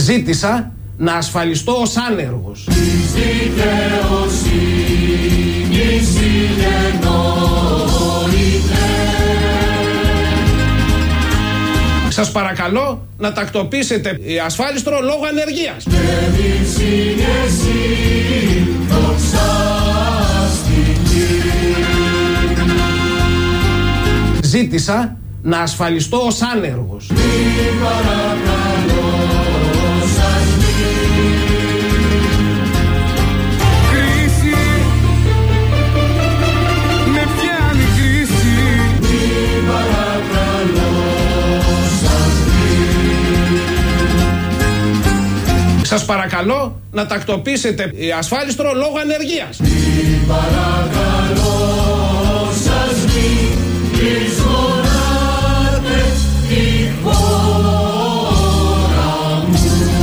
Ζήτησα να ασφαλιστώ ως άνεργος. Σας παρακαλώ να τακτοποιήσετε ασφάλιστρο λόγω ανεργίας. Ζήτησα να ασφαλιστώ ως άνεργος. Σας παρακαλώ να τακτοποιήσετε ασφάλιστρο λόγω ανεργίας. Παρακαλώ σας μην εισχωράτε τη χώρα μου.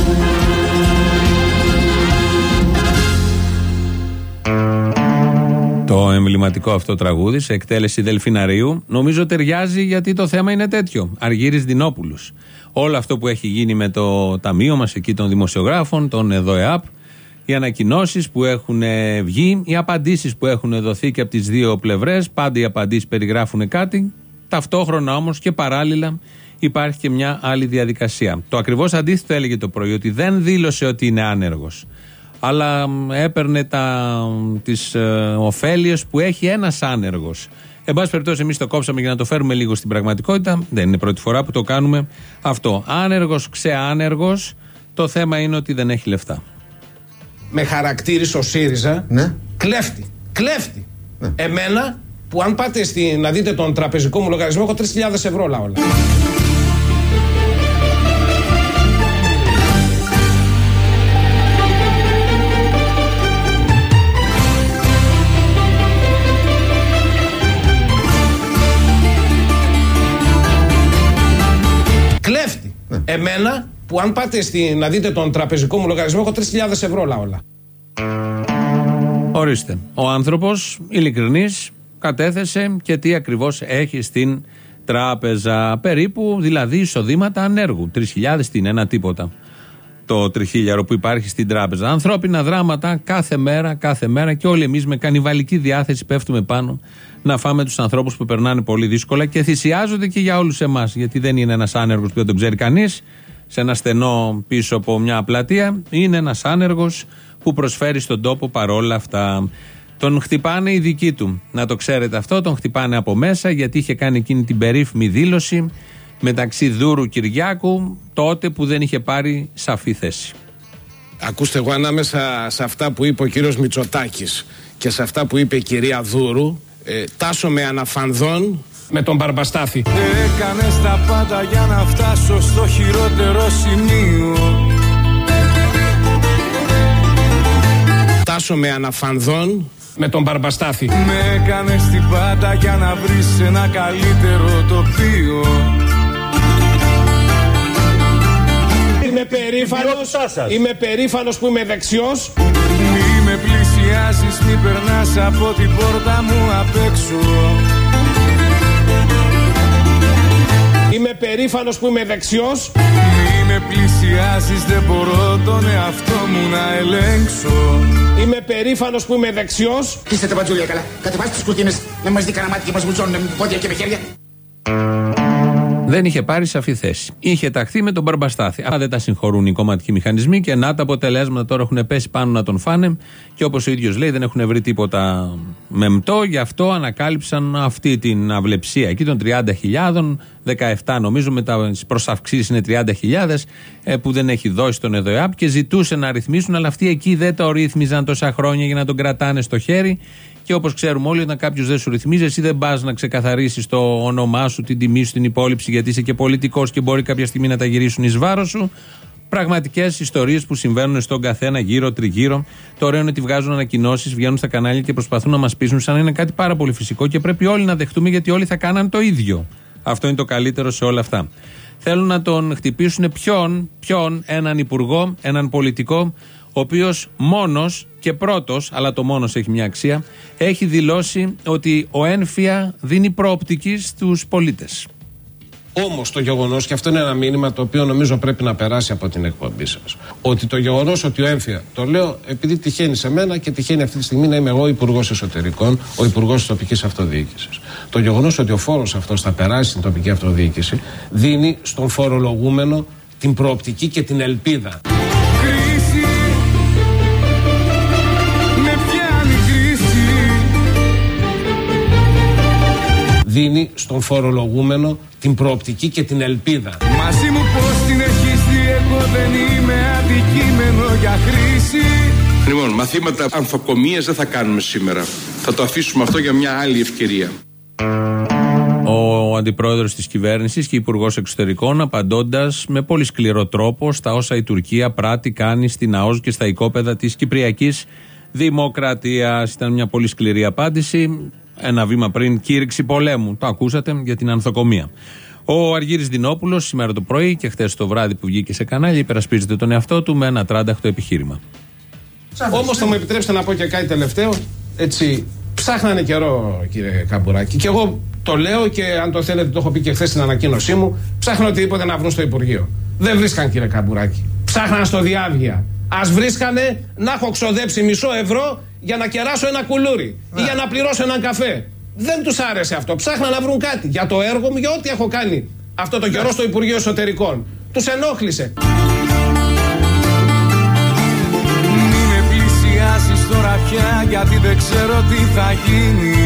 Το εμβληματικό αυτό τραγούδι σε εκτέλεση Δελφιναρίου νομίζω ταιριάζει, γιατί το θέμα είναι τέτοιο. Αργύρης Δινόπουλος. Όλο αυτό που έχει γίνει με το ταμείο μας εκεί των δημοσιογράφων, τον ΕΔΟΕΑΠ, οι ανακοινώσεις που έχουν βγει, οι απαντήσεις που έχουν δοθεί και από τις δύο πλευρές, πάντα οι απαντήσεις περιγράφουν κάτι, ταυτόχρονα όμως και παράλληλα υπάρχει και μια άλλη διαδικασία. Το ακριβώς αντίθετο έλεγε το πρωί, ότι δεν δήλωσε ότι είναι άνεργος, αλλά έπαιρνε τις ωφέλειες που έχει ένας άνεργος. Εν πάση περιπτώσει, εμείς το κόψαμε για να το φέρουμε λίγο στην πραγματικότητα. Δεν είναι πρώτη φορά που το κάνουμε αυτό. Άνεργος, ξεάνεργος, το θέμα είναι ότι δεν έχει λεφτά. Με χαρακτήρισε ο ΣΥΡΙΖΑ κλέφτη. Ναι. Εμένα, που αν πάτε να δείτε τον τραπεζικό μου λογαριασμό, έχω 3.000 ευρώ όλα. Κλέφτη. Ναι. Εμένα, που αν πάτε να δείτε τον τραπεζικό μου λογαριασμό, έχω 3.000 ευρώ όλα. Ορίστε. Ο άνθρωπος, ειλικρινής, κατέθεσε και τι ακριβώς έχει στην τράπεζα. Περίπου, δηλαδή, εισοδήματα ανέργου. 3.000 τι είναι, ένα τίποτα. Το τριχίλιαρο που υπάρχει στην τράπεζα. Ανθρώπινα δράματα κάθε μέρα και όλοι εμείς με κανιβαλική διάθεση πέφτουμε πάνω να φάμε τους ανθρώπους που περνάνε πολύ δύσκολα και θυσιάζονται και για όλους εμάς. Γιατί δεν είναι ένας άνεργος που δεν τον ξέρει κανείς, σε ένα στενό πίσω από μια πλατεία. Είναι ένας άνεργος που προσφέρει στον τόπο παρόλα αυτά. Τον χτυπάνε οι δικοί του. Να το ξέρετε αυτό, τον χτυπάνε από μέσα, γιατί είχε κάνει εκείνη την περίφημη δήλωση μεταξύ Δούρου Κυριάκου, τότε που δεν είχε πάρει σαφή θέση. Ακούστε, εγώ ανάμεσα σε αυτά που είπε ο κύριος Μητσοτάκης και σε αυτά που είπε η κυρία Δούρου, τάσσομαι αναφανδόν με τον Μπαρμπαστάθη. Έκανες τα πάντα για να φτάσω στο χειρότερο σημείο. Τάσσομαι αναφανδόν με τον Μπαρμπαστάθη. Με έκανες την πάντα για να βρεις ένα καλύτερο τοπίο. Είμαι περήφανος που είμαι δεξιός. Μη με πλησιάζεις, μη περνάς από την πόρτα μου απ' έξω. Είμαι περήφανος που είμαι δεξιός. Μη με πλησιάζεις, δεν μπορώ τον εαυτό μου να ελέγξω. Είμαι περήφανος που είμαι δεξιός. Κλείστε τα μπατζούλια καλά. Κατεβάστε τις κουρτίνες. Να μας δει κανένα μάτι και μας βουτσώνουν με πόδια και με χέρια. Δεν είχε πάρει σαφή θέση. Είχε ταχθεί με τον Μπαρμπαστάθη. Αλλά δεν τα συγχωρούν οι κομματικοί μηχανισμοί και να τα αποτελέσματα τώρα έχουν πέσει πάνω να τον φάνε. Και όπως ο ίδιος λέει, δεν έχουν βρει τίποτα μεμπτό. Γι' αυτό ανακάλυψαν αυτή την αυλεψία εκεί των 30.000, 17 νομίζω, με τις προσαυξήσεις είναι 30.000 που δεν έχει δώσει τον ΕΔΟΕΑΠ και ζητούσε να ρυθμίσουν. Αλλά αυτοί εκεί δεν το ρύθμιζαν τόσα χρόνια για να τον κρατάνε στο χέρι. Και όπως ξέρουμε όλοι, όταν κάποιος δεν σου ρυθμίζει, εσύ δεν πας να ξεκαθαρίσεις το όνομά σου, την τιμή σου, την υπόλοιψη, γιατί είσαι και πολιτικός και μπορεί κάποια στιγμή να τα γυρίσουν εις βάρος σου. Πραγματικές ιστορίες που συμβαίνουν στον καθένα γύρω-τριγύρω. Το ωραίο είναι ότι βγάζουν ανακοινώσεις, βγαίνουν στα κανάλια και προσπαθούν να μας πείσουν σαν να είναι κάτι πάρα πολύ φυσικό και πρέπει όλοι να δεχτούμε, γιατί όλοι θα κάναν το ίδιο. Αυτό είναι το καλύτερο σε όλα αυτά. Θέλουν να τον χτυπήσουν ποιον, έναν υπουργό, έναν πολιτικό, ο οποίος μόνος και πρώτος, αλλά το μόνος έχει μια αξία, έχει δηλώσει ότι ο ένφια δίνει προοπτική στους πολίτες. Όμως το γεγονός, και αυτό είναι ένα μήνυμα το οποίο νομίζω πρέπει να περάσει από την εκπομπή σας, ότι το γεγονός ότι ο έμφυα, το λέω επειδή τυχαίνει σε μένα και τυχαίνει αυτή τη στιγμή να είμαι εγώ υπουργός εσωτερικών, ο υπουργός της τοπικής αυτοδιοίκησης. Το γεγονός ότι ο φόρος αυτός θα περάσει στην τοπική αυτοδιοίκηση δίνει στον φορολογούμενο την προοπτική και την ελπίδα. Δίνει στον φορολογούμενο την προοπτική και την ελπίδα. Μαζί μου πώς την έχεις δει, εγώ δεν είμαι αντικείμενο για χρήση. Λοιπόν, μαθήματα ανθοκομείας δεν θα κάνουμε σήμερα. Θα το αφήσουμε αυτό για μια άλλη ευκαιρία. Ο αντιπρόεδρος της κυβέρνησης και υπουργός εξωτερικών, απαντώντας με πολύ σκληρό τρόπο στα όσα η Τουρκία πράττει, κάνει στην ΑΟΣ και στα οικόπεδα της Κυπριακής Δημοκρατίας. Ήταν μια πολύ σκληρή απάντηση. Ένα βήμα πριν, κήρυξη πολέμου. Το ακούσατε, για την ανθοκομεία. Ο Αργύρης Δινόπουλος σήμερα το πρωί και χτες το βράδυ που βγήκε σε κανάλια υπερασπίζεται τον εαυτό του με ένα τράνταχτο επιχείρημα. Όμως θα μου επιτρέψετε να πω και κάτι τελευταίο. Έτσι, ψάχνανε καιρό, κύριε Καμπουράκη. Και εγώ το λέω και αν το θέλετε, το έχω πει και χθες στην ανακοίνωσή μου. Ψάχναν οτιδήποτε να βρουν στο Υπουργείο. Δεν βρίσκαν, κύριε Καμπουράκη. Ψάχναν στο Διάβγεια. Ας βρίσκανε να έχω ξοδέψει €1 για να κεράσω ένα κουλούρι ή για να πληρώσω έναν καφέ. Δεν τους άρεσε αυτό. Ψάχναν να βρουν κάτι για το έργο μου, για ό,τι έχω κάνει αυτό το καιρό στο Υπουργείο Εσωτερικών. Τους ενόχλησε. Μην με πλησιάσεις τώρα πια, γιατί δεν ξέρω τι θα γίνει.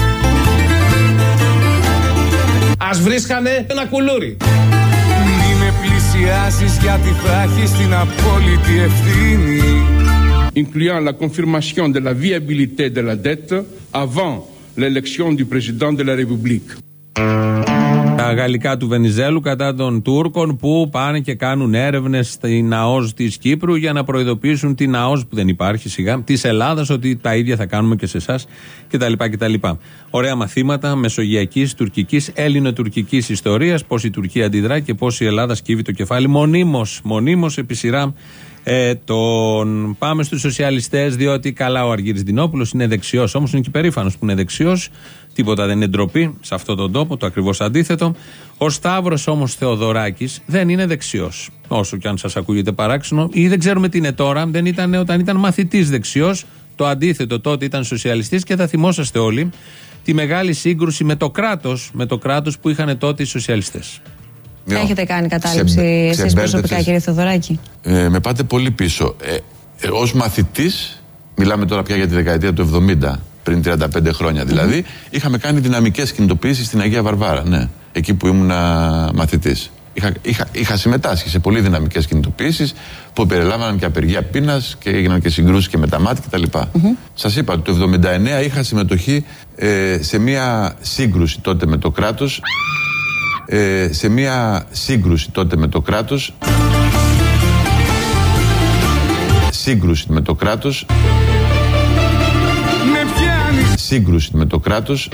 Ας βρίσκανε ένα κουλούρι. Μην με πλησιάσεις, γιατί θα έχεις την απόλυτη ευθύνη. Incluant la confirmation de la viabilité de la dette avant l'élection du président de la République. Τα γαλλικά του Βενιζέλου κατά των Τούρκων που πάνε και κάνουν έρευνες στην ΑΟΣ της Κύπρου για να προειδοποιήσουν την ΑΟΣ που δεν υπάρχει σιγά της Ελλάδας ότι τα ίδια θα κάνουμε και σε εσάς κτλ. Ωραία μαθήματα μεσογειακής, τουρκικής, έλληνο-τουρκικής ιστορίας, πώς η Τουρκία αντιδρά και πώς η Ελλάδα σκύβει το κεφάλι μονίμως επί σειρά. Πάμε στους σοσιαλιστές, διότι καλά ο Αργύρης Δινόπουλος είναι δεξιός, όμως είναι και περήφανος που είναι δεξιός. Τίποτα δεν είναι ντροπή σε αυτόν τον τόπο, το ακριβώς αντίθετο. Ο Σταύρος όμως Θεοδωράκης δεν είναι δεξιός. Όσο και αν σας ακούγεται παράξενο, ή δεν ξέρουμε τι είναι τώρα, δεν ήταν όταν ήταν μαθητής δεξιός. Το αντίθετο, τότε ήταν σοσιαλιστής και θα θυμόσαστε όλοι τη μεγάλη σύγκρουση με το κράτος που είχαν τότε οι σοσιαλιστές. Έχετε κάνει κατάληψη εσείς προσωπικά, κύριε Θεοδωράκη? Με πάτε πολύ πίσω. Ως μαθητής, μιλάμε τώρα πια για τη δεκαετία του 70, πριν 35 χρόνια δηλαδή, είχαμε κάνει δυναμικές κινητοποιήσεις στην Αγία Βαρβάρα, ναι, εκεί που ήμουνα μαθητής. Είχα συμμετάσχει σε πολύ δυναμικές κινητοποιήσεις που περιλάμβαναν και απεργία πείνας και έγιναν και συγκρούσεις και με τα μάτια κτλ. Σας είπα, το 79 είχα συμμετοχή σε μια σύγκρουση τότε με το κράτος. Σε μια σύγκρουση τότε με το κράτος. Σύγκρουση με το κράτος. Σύγκρουση με το κράτος.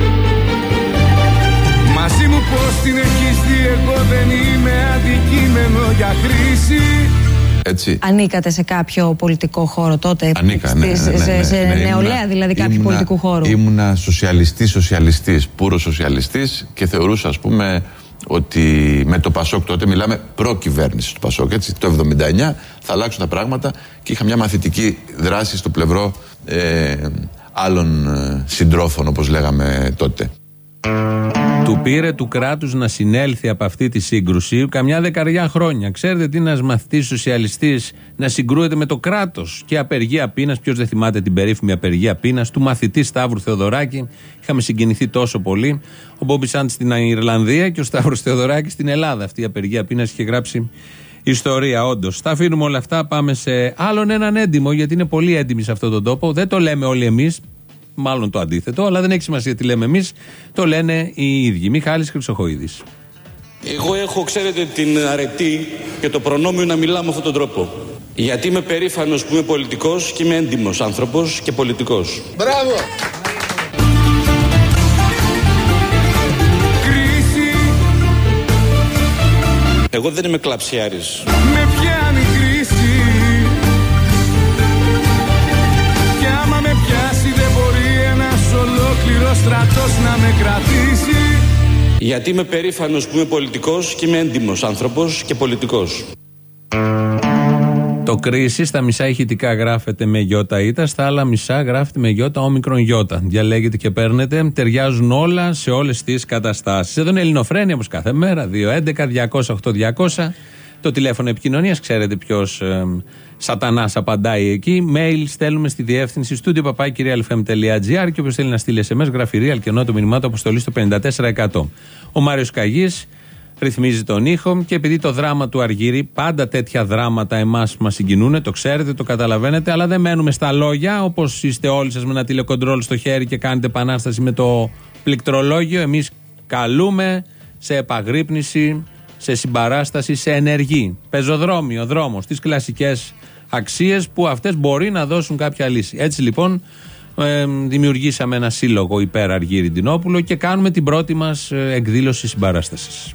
Μαζί μου πώς την έχεις δει, εγώ δεν είμαι αντικείμενο για χρήση. Έτσι. Ανήκατε σε κάποιο πολιτικό χώρο τότε? Ανήκα, σε νεολαία δηλαδή κάποιου πολιτικού χώρου? Ήμουνα σοσιαλιστής, πουρος σοσιαλιστής και θεωρούσα, ας πούμε, ότι με το Πασόκ τότε, μιλάμε προ-κυβέρνηση του Πασόκ, έτσι, το 79 θα αλλάξουν τα πράγματα και είχα μια μαθητική δράση στο πλευρό άλλων συντρόφων, όπως λέγαμε τότε. Του πήρε του κράτους να συνέλθει από αυτή τη σύγκρουση καμιά δεκαριά χρόνια. Ξέρετε τι είναι ένας μαθητής σοσιαλιστής να συγκρούεται με το κράτος και απεργία πείνας? Ποιος δεν θυμάται την περίφημη απεργία πείνας του μαθητή Σταύρου Θεοδωράκη? Είχαμε συγκινηθεί τόσο πολύ. Ο Μπόμπι Σάντ στην Ιρλανδία και ο Σταύρος Θεοδωράκης στην Ελλάδα. Αυτή η απεργία πείνας είχε γράψει ιστορία, όντως. Τα αφήνουμε όλα αυτά. Πάμε σε άλλον έναν έντιμο, γιατί είναι πολύ έντιμοι σε αυτόν τον τόπο. Δεν το λέμε όλοι εμείς. Μάλλον το αντίθετο, αλλά δεν έχει σημασία τι λέμε εμείς, το λένε οι ίδιοι. Μιχάλης Χρυσοχοΐδης. Εγώ έχω, ξέρετε, την αρετή και το προνόμιο να μιλάω με αυτόν τον τρόπο. Γιατί είμαι περήφανος που είμαι πολιτικός και είμαι έντιμος άνθρωπος και πολιτικός. Μπράβο! Εγώ δεν είμαι κλαψιάρης. Με πιάνει κρίση. Κι άμα με πιάσει δεν μπορεί ένας ολόκληρος στρατός να με κρατήσει. Γιατί είμαι περήφανος που είμαι πολιτικός και είμαι έντιμος άνθρωπος και πολιτικός. Το κρίση στα μισά ηχητικά γράφεται με γιώτα ήττα, στα άλλα μισά γράφεται με γιώτα όμικρον γιώτα. Διαλέγετε και παίρνετε, ταιριάζουν όλα σε όλες τις καταστάσεις. Εδώ είναι Ελληνοφρένεια όπως κάθε μέρα, 211-200-8200. Το τηλέφωνο επικοινωνίας, ξέρετε ποιος σατανάς απαντάει εκεί. Mail στέλνουμε στη διεύθυνση studio@realfm.gr και όποιος θέλει να στείλει SMS γράφει real και ενώ το μηνυμά του αποστολή στο 54%. Ο Μάριος Καγής ρυθμίζει τον ήχο και επειδή το δράμα του Αργύρη, πάντα τέτοια δράματα εμάς μας συγκινούν, το ξέρετε, το καταλαβαίνετε, αλλά δεν μένουμε στα λόγια όπως είστε όλοι σας με ένα τηλεκοντρόλ στο χέρι και κάνετε επανάσταση με το πληκτρολόγιο. Εμείς καλούμε σε επαγρύπνηση, σε συμπαράσταση, σε ενεργή πεζοδρόμιο, δρόμο, στις κλασικές αξίες που αυτές μπορεί να δώσουν κάποια λύση. Έτσι λοιπόν δημιουργήσαμε ένα σύλλογο υπέρ Αργύρη Ντινόπουλο και κάνουμε την πρώτη μας εκδήλωση συμπαράστασης.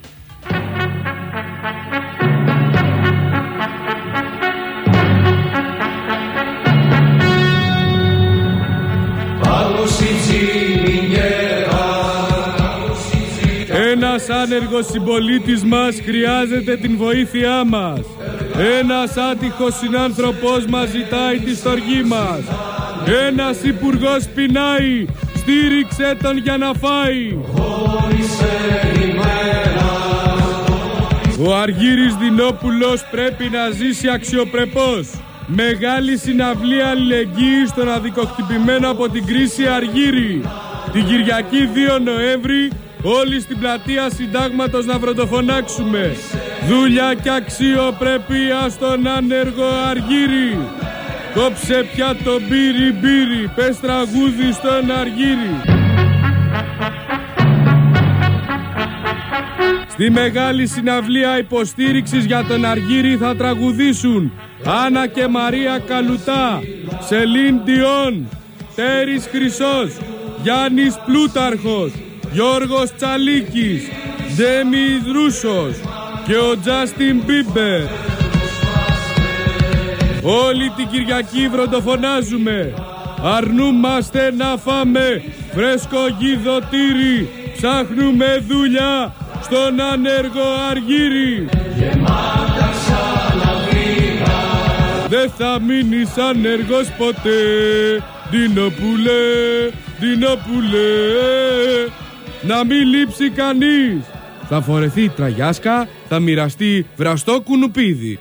Ένας άνεργος συμπολίτης μας χρειάζεται την βοήθειά μας. Ένας άτυχος συνάνθρωπος μας ζητάει τη στοργή μας. Ένας υπουργός πεινάει, στήριξε τον για να φάει. Ο Αργύρης Ντινόπουλος πρέπει να ζήσει αξιοπρεπώς. Μεγάλη συναυλία αλληλεγγύης στον αδικοχτυπημένο από την κρίση Αργύρη. Την Κυριακή 2 Νοέμβρη όλοι στην πλατεία Συντάγματος να βροντοφωνάξουμε. Δουλειά και αξιοπρέπεια στον άνεργο Αργύρη. Κόψε πια το μπύρι μπύρι, πες τραγούδι στον Αργύρη. Στη μεγάλη συναυλία υποστήριξης για τον Αργύρη θα τραγουδήσουν Άννα και Μαρία Καλουτά, Σελίν Διόν, Τέρης Χρυσός, Γιάννης Πλούταρχος, Γιώργος Τσαλίκης, Ντέμις Ρούσος και ο Τζάστιν Μπίμπερ. Όλη την Κυριακή βροντοφωνάζουμε. Αρνούμαστε να φάμε φρέσκο γιδωτήρι. Ψάχνουμε δουλειά στον άνεργο Αργύρη. Δεν θα μείνεις άνεργος ποτέ, Ντινόπουλε, Ντινόπουλε. Να μην λείψει κανείς. Θα φορεθεί τραγιάσκα, θα μοιραστεί βραστό κουνουπίδι.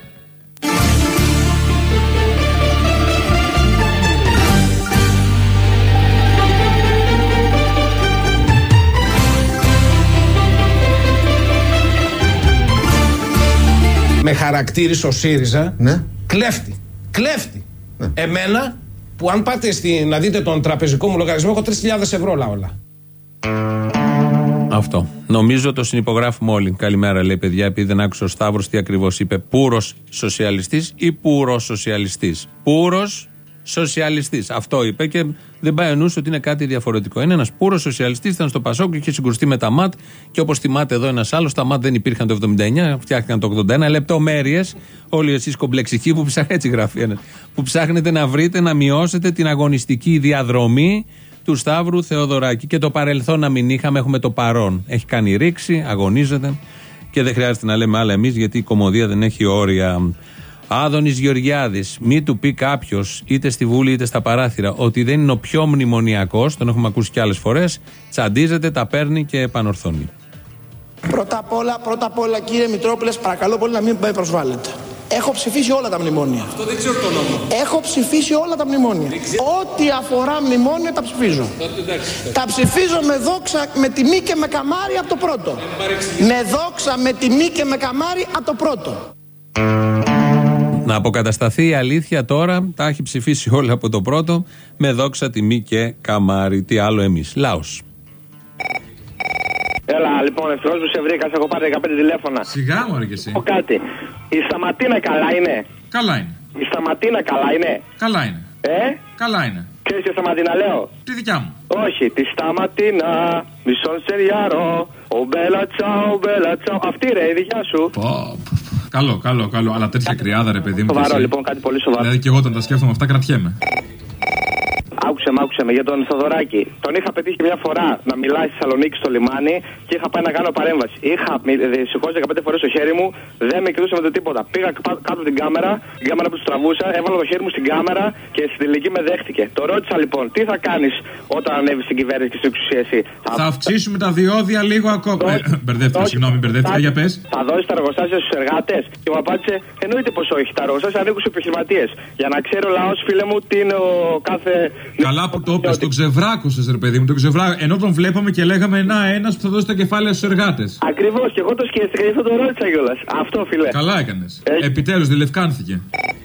Με χαρακτήρισε ο ΣΥΡΙΖΑ κλέφτη. Ναι. Εμένα που αν πάτε να δείτε τον τραπεζικό μου λογαριασμό έχω 3.000 ευρώ όλα. Αυτό. Νομίζω το συνυπογράφουμε όλοι. Καλημέρα, λέει, παιδιά, επειδή δεν άκουσε ο Σταύρος τι ακριβώς είπε. Πούρος σοσιαλιστής ή πουρός σοσιαλιστής? Πούρος σοσιαλιστής. Αυτό είπε και δεν πάει ο νους ότι είναι κάτι διαφορετικό. Είναι ένας πούρος σοσιαλιστής, ήταν στο Πασόκ και είχε συγκρουστεί με τα ΜΑΤ. Και όπως θυμάται εδώ ένας άλλος, τα ΜΑΤ δεν υπήρχαν το 79, φτιάχτηκαν το 81. Λεπτομέρειες, όλοι εσείς κομπλεξικοί που ψάχνετε, έτσι γράφει ένας, που ψάχνετε να βρείτε, να μειώσετε την αγωνιστική διαδρομή του Σταύρου Θεοδωράκη. Και το παρελθόν να μην είχαμε, έχουμε το παρόν. Έχει κάνει ρήξη, αγωνίζεται και δεν χρειάζεται να λέμε άλλα εμείς, γιατί η κωμωδία δεν έχει όρια. Άδωνης Γεωργιάδης, μη του πει κάποιος είτε στη Βούλη είτε στα παράθυρα ότι δεν είναι ο πιο μνημονιακός, τον έχουμε ακούσει και άλλες φορές, τσαντίζεται, τα παίρνει και επανορθώνει. Πρώτα απ' όλα, κύριε Μητρόπουλες, παρακαλώ πολύ να μην με προσβάλλετε. Έχω ψηφίσει όλα τα μνημόνια. Αυτό δεν ξέρω το νόμο. Έχω ψηφίσει όλα τα μνημόνια. Ό,τι αφορά μνημόνια τα ψηφίζω. Τα ψηφίζω με δόξα, με τιμή και με καμάρι από το πρώτο. Με δόξα, με τιμή και με καμάρι από το πρώτο. Να αποκατασταθεί η αλήθεια τώρα, τα έχει ψηφίσει όλα από το πρώτο, με δόξα, τιμή και καμάρι. Τι άλλο εμείς. Λάος. Έλα, λοιπόν, ευτυχώς που σε βρήκα, σε έχω πάρει 15 τηλέφωνα. Σιγά μου, ρε και εσύ. Πω κάτι. Η Σταματίνα καλά είναι? Καλά είναι. Η Σταματίνα καλά είναι? Καλά είναι. Καλά είναι. Ξέρεις τη Σταματίνα λέω? Τη δικιά μου. Όχι, τη Σταματίνα, μισόν σεριάρο, ο μπέλα τσάου, μπέλα τσάου. Αυτή ρε, η δικιά σου. Καλό. Αλλά τέτοια κρυάδα, ρε παιδί μου. Σοβαρό, λοιπόν, κάτι πολύ σοβαρό. Δηλαδή και εγώ όταν τα σκέφτομαι αυτά κρατιέμαι. Άκουσε άκουσε με για τον Θοδωράκη. Τον είχα πετύχει μια φορά να μιλάει στη Θεσσαλονίκη στο λιμάνι και είχα πάει να κάνω παρέμβαση. Είχα σηκώσει 15 φορές το χέρι μου, δεν με κοιτούσε με το τίποτα. Πήγα κάτω την κάμερα που του τραβούσα, έβαλα το χέρι μου στην κάμερα και στην τελική με δέχτηκε. Το ρώτησα λοιπόν, τι θα κάνεις όταν ανέβει στην κυβέρνηση και στην εξουσία εσύ? Θα αυξήσουμε τα διόδια λίγο ακόμα. Μπερδεύτηκα, συγγνώμη, μπερδεύτηκα, για πες. Θα δώσει τα εργοστάσια στους εργάτες? Και μου απάντησε, εννοείται πως όχι. Τα εργοστάσια ανήκουν στους επιχειρηματίες. Για να ξέρει ο λαός, φίλε μου, τι είναι ο κάθε. Καλά που το είπες, τον ξεβράκωσες, ρε παιδί μου, τον ξεβράκωσες. Ενώ τον βλέπαμε και λέγαμε ένας που θα δώσει τα κεφάλαια στους εργάτες. Ακριβώς, και εγώ το σκέφτηκα και αυτό το ρώτησα κιόλας. Αυτό, φίλε. Καλά έκανες. Επιτέλους, διλευκάνθηκε.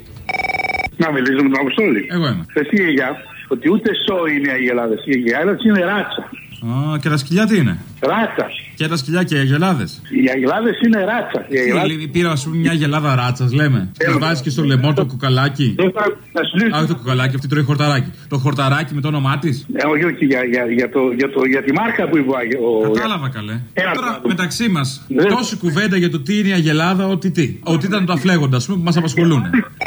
Να μιλήσουμε με τον Αποστόλη. Εγώ είμαι. Εσύ Αγιά, ότι ούτε σώ είναι οι Αγελάδες. Οι Αγελάδες είναι ράτσα. Α, και τα σκυλιά τι είναι? Ράτσα. Και τα σκυλιά και οι Αγελάδες. Οι Αγελάδες είναι ράτσα. Πήρα, ας πούμε, μια αγελάδα ράτσας, λέμε. Τη βάζει και στο λαιμό το κουκαλάκι. Α, το κουκαλάκι, αυτή τρώει χορταράκι. Το χορταράκι με το όνομά τη. Όχι, για τη μάρκα που είπε ο. Κατάλαβα, καλέ. Τώρα μεταξύ μας, τόση κουβέντα για το τι είναι η Αγελάδα, ότι τι. Ότι ήταν τα φλέγοντα, ας πούμε, που μας απασχολούν.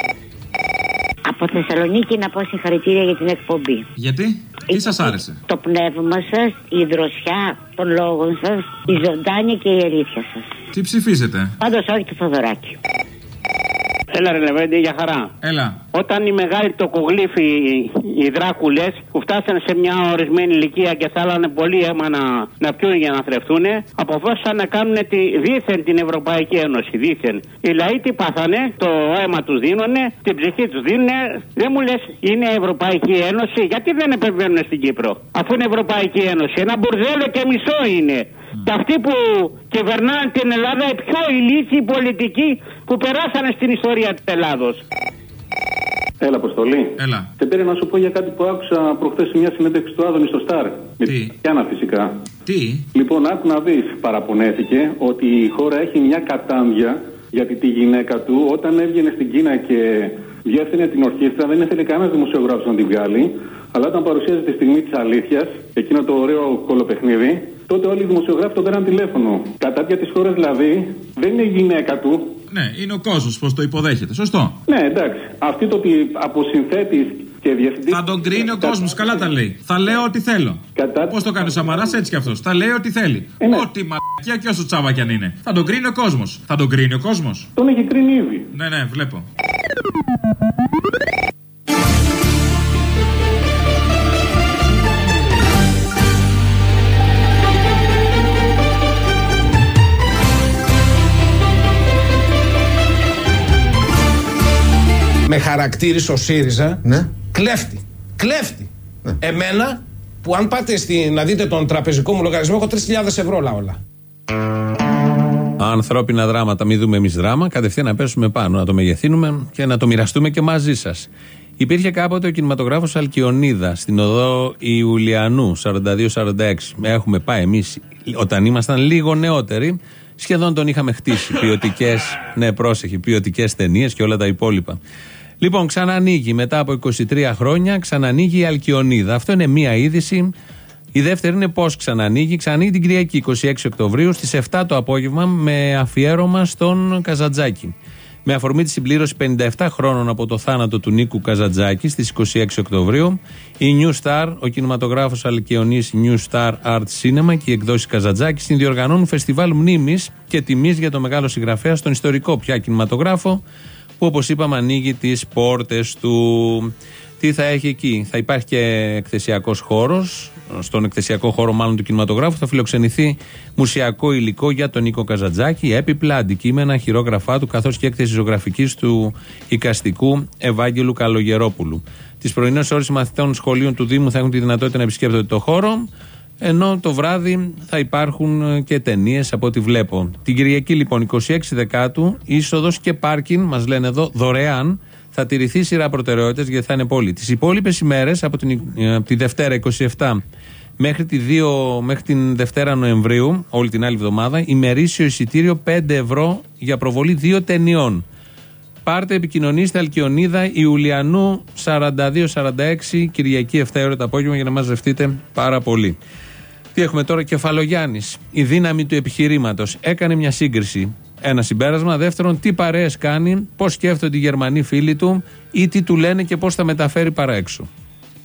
Από Θεσσαλονίκη να πω συγχαρητήρια για την εκπομπή. Γιατί? Τι σας άρεσε? Το πνεύμα σας, η δροσιά των λόγων σας, η ζωντάνια και η αλήθεια σας. Τι ψηφίζετε? Πάντως όχι το Θοδωράκη. Έλα ρε Λεβέντη, για χαρά. Έλα. Όταν οι μεγάλοι τοκογλύφοι, οι δράκουλες, που φτάσανε σε μια ορισμένη ηλικία και θέλανε πολύ αίμα να πιούν για να θρεφτούν, αποφάσισαν να κάνουν δίθεν την Ευρωπαϊκή Ένωση. Δίθεν. Οι λαοί τι πάθανε, το αίμα τους δίνουνε, την ψυχή τους δίνουνε. Δεν μου λες, είναι Ευρωπαϊκή Ένωση, γιατί δεν επεμβαίνουν στην Κύπρο, αφού είναι Ευρωπαϊκή Ένωση? Ένα μπουρδέλο και μισό είναι. Και αυτοί που κυβερνάνε την Ελλάδα, οι πιο ηλίθιοι πολιτικοί που περάσανε στην ιστορία της Ελλάδος. Έλα, Αποστολή. Έλα. Και πήρε να σου πω για κάτι που άκουσα προχθές σε μια συνέντευξη του Άδωνη στο Σταρ. Τι? Κιάνα φυσικά. Τι? Λοιπόν, άκου να δεις. Παραπονέθηκε ότι η χώρα έχει μια κατάντια γιατί τη γυναίκα του όταν έβγαινε στην Κίνα και διεύθυνε την ορχήστρα δεν ήθελε κανένας δημοσιογράφος να την βγάλει. Αλλά όταν παρουσίαζε τη στιγμή της αλήθειας, εκείνο το ωραίο κολοπαιχνίδι, τότε όλοι οι δημοσιογράφοι τον πέραν τηλέφωνο. Κατάντια της χώρας δηλαδή δεν είναι η γυναίκα του. Ναι, είναι ο κόσμος πως το υποδέχεται. Σωστό. Ναι, εντάξει. Αυτή το ότι αποσυνθέτεις και διευθυντής. Θα τον κρίνει ο κόσμος, καλά τα λέει. Θα λέω ό,τι θέλω. Πώς το κάνει ο Σαμαράς, έτσι κι αυτός. Θα λέει ό,τι θέλει. Ναι. Ό,τι μαλακία και όσο τσάβα κι αν είναι. Θα τον κρίνει ο κόσμος. Θα τον κρίνει ο κόσμος. Τον έχει κρίνει ήδη. Ναι, βλέπω. Με χαρακτήρισε ο ΣΥΡΙΖΑ κλέφτη. Ναι. Εμένα που αν πάτε να δείτε τον τραπεζικό μου λογαριασμό έχω 3.000 ευρώ όλα. Ανθρώπινα δράματα, μην δούμε εμείς δράμα, κατευθείαν να πέσουμε πάνω, να το μεγεθύνουμε και να το μοιραστούμε και μαζί σας. Υπήρχε κάποτε ο κινηματογράφος Αλκιονίδα στην οδό Ιουλιανού 42-46. Έχουμε πάει εμείς όταν ήμασταν λίγο νεότεροι. Σχεδόν τον είχαμε χτίσει. Ποιοτικές ταινίες και όλα τα υπόλοιπα. Λοιπόν, ξανανοίγει μετά από 23 χρόνια, ξανανοίγει η Αλκιονίδα. Αυτό είναι μία είδηση. Η δεύτερη είναι πώς ξανανοίγει. Ξανανοίγει την Κυριακή 26 Οκτωβρίου στις 7 το απόγευμα με αφιέρωμα στον Καζαντζάκη. Με αφορμή τη συμπλήρωση 57 χρόνων από το θάνατο του Νίκου Καζαντζάκη στις 26 Οκτωβρίου, η New Star, ο κινηματογράφος Αλκιονής New Star Art Cinema και οι εκδόσεις Καζαντζάκη συνδιοργανώνουν φεστιβάλ μνήμης και τιμής για το μεγάλο συγγραφέα στον ιστορικό πια κινηματογράφο, που όπως είπαμε ανοίγει τις πόρτες του. Τι θα έχει εκεί? Θα υπάρχει και εκθεσιακός χώρος. Στον εκθεσιακό χώρο μάλλον του κινηματογράφου θα φιλοξενηθεί μουσιακό υλικό για τον Νίκο Καζαντζάκη, έπιπλα, αντικείμενα, χειρόγραφά του, καθώς και έκθεση ζωγραφικής του εικαστικού Ευάγγελου Καλογερόπουλου. Τις πρωινές ώρες οι μαθητών σχολείων του Δήμου θα έχουν τη δυνατότητα να επισκέπτονται το χώρο, ενώ το βράδυ θα υπάρχουν και ταινίες από ό,τι βλέπω. Την Κυριακή λοιπόν 26 Δεκάτου, είσοδος και πάρκιν, μας λένε εδώ, δωρεάν. Θα τηρηθεί σειρά προτεραιότητες γιατί θα είναι πολύ. Τις υπόλοιπες ημέρες από τη Δευτέρα 27 μέχρι την Δευτέρα Νοεμβρίου, όλη την άλλη εβδομάδα, ημερήσιο εισιτήριο 5 ευρώ για προβολή 2 ταινιών. Πάρτε, επικοινωνήστε Αλκιονίδα Ιουλιανού 42-46, Κυριακή 7 ώρα το απόγευμα για να μαζευτείτε πάρα πολύ. Τι έχουμε τώρα? Κεφαλογιάννης, η δύναμη του επιχειρήματος. Έκανε μια σύγκριση. Ένα συμπέρασμα. Δεύτερον, τι παρέες κάνει, πώς σκέφτονται οι Γερμανοί φίλοι του ή τι του λένε και πώς τα μεταφέρει παρά έξω.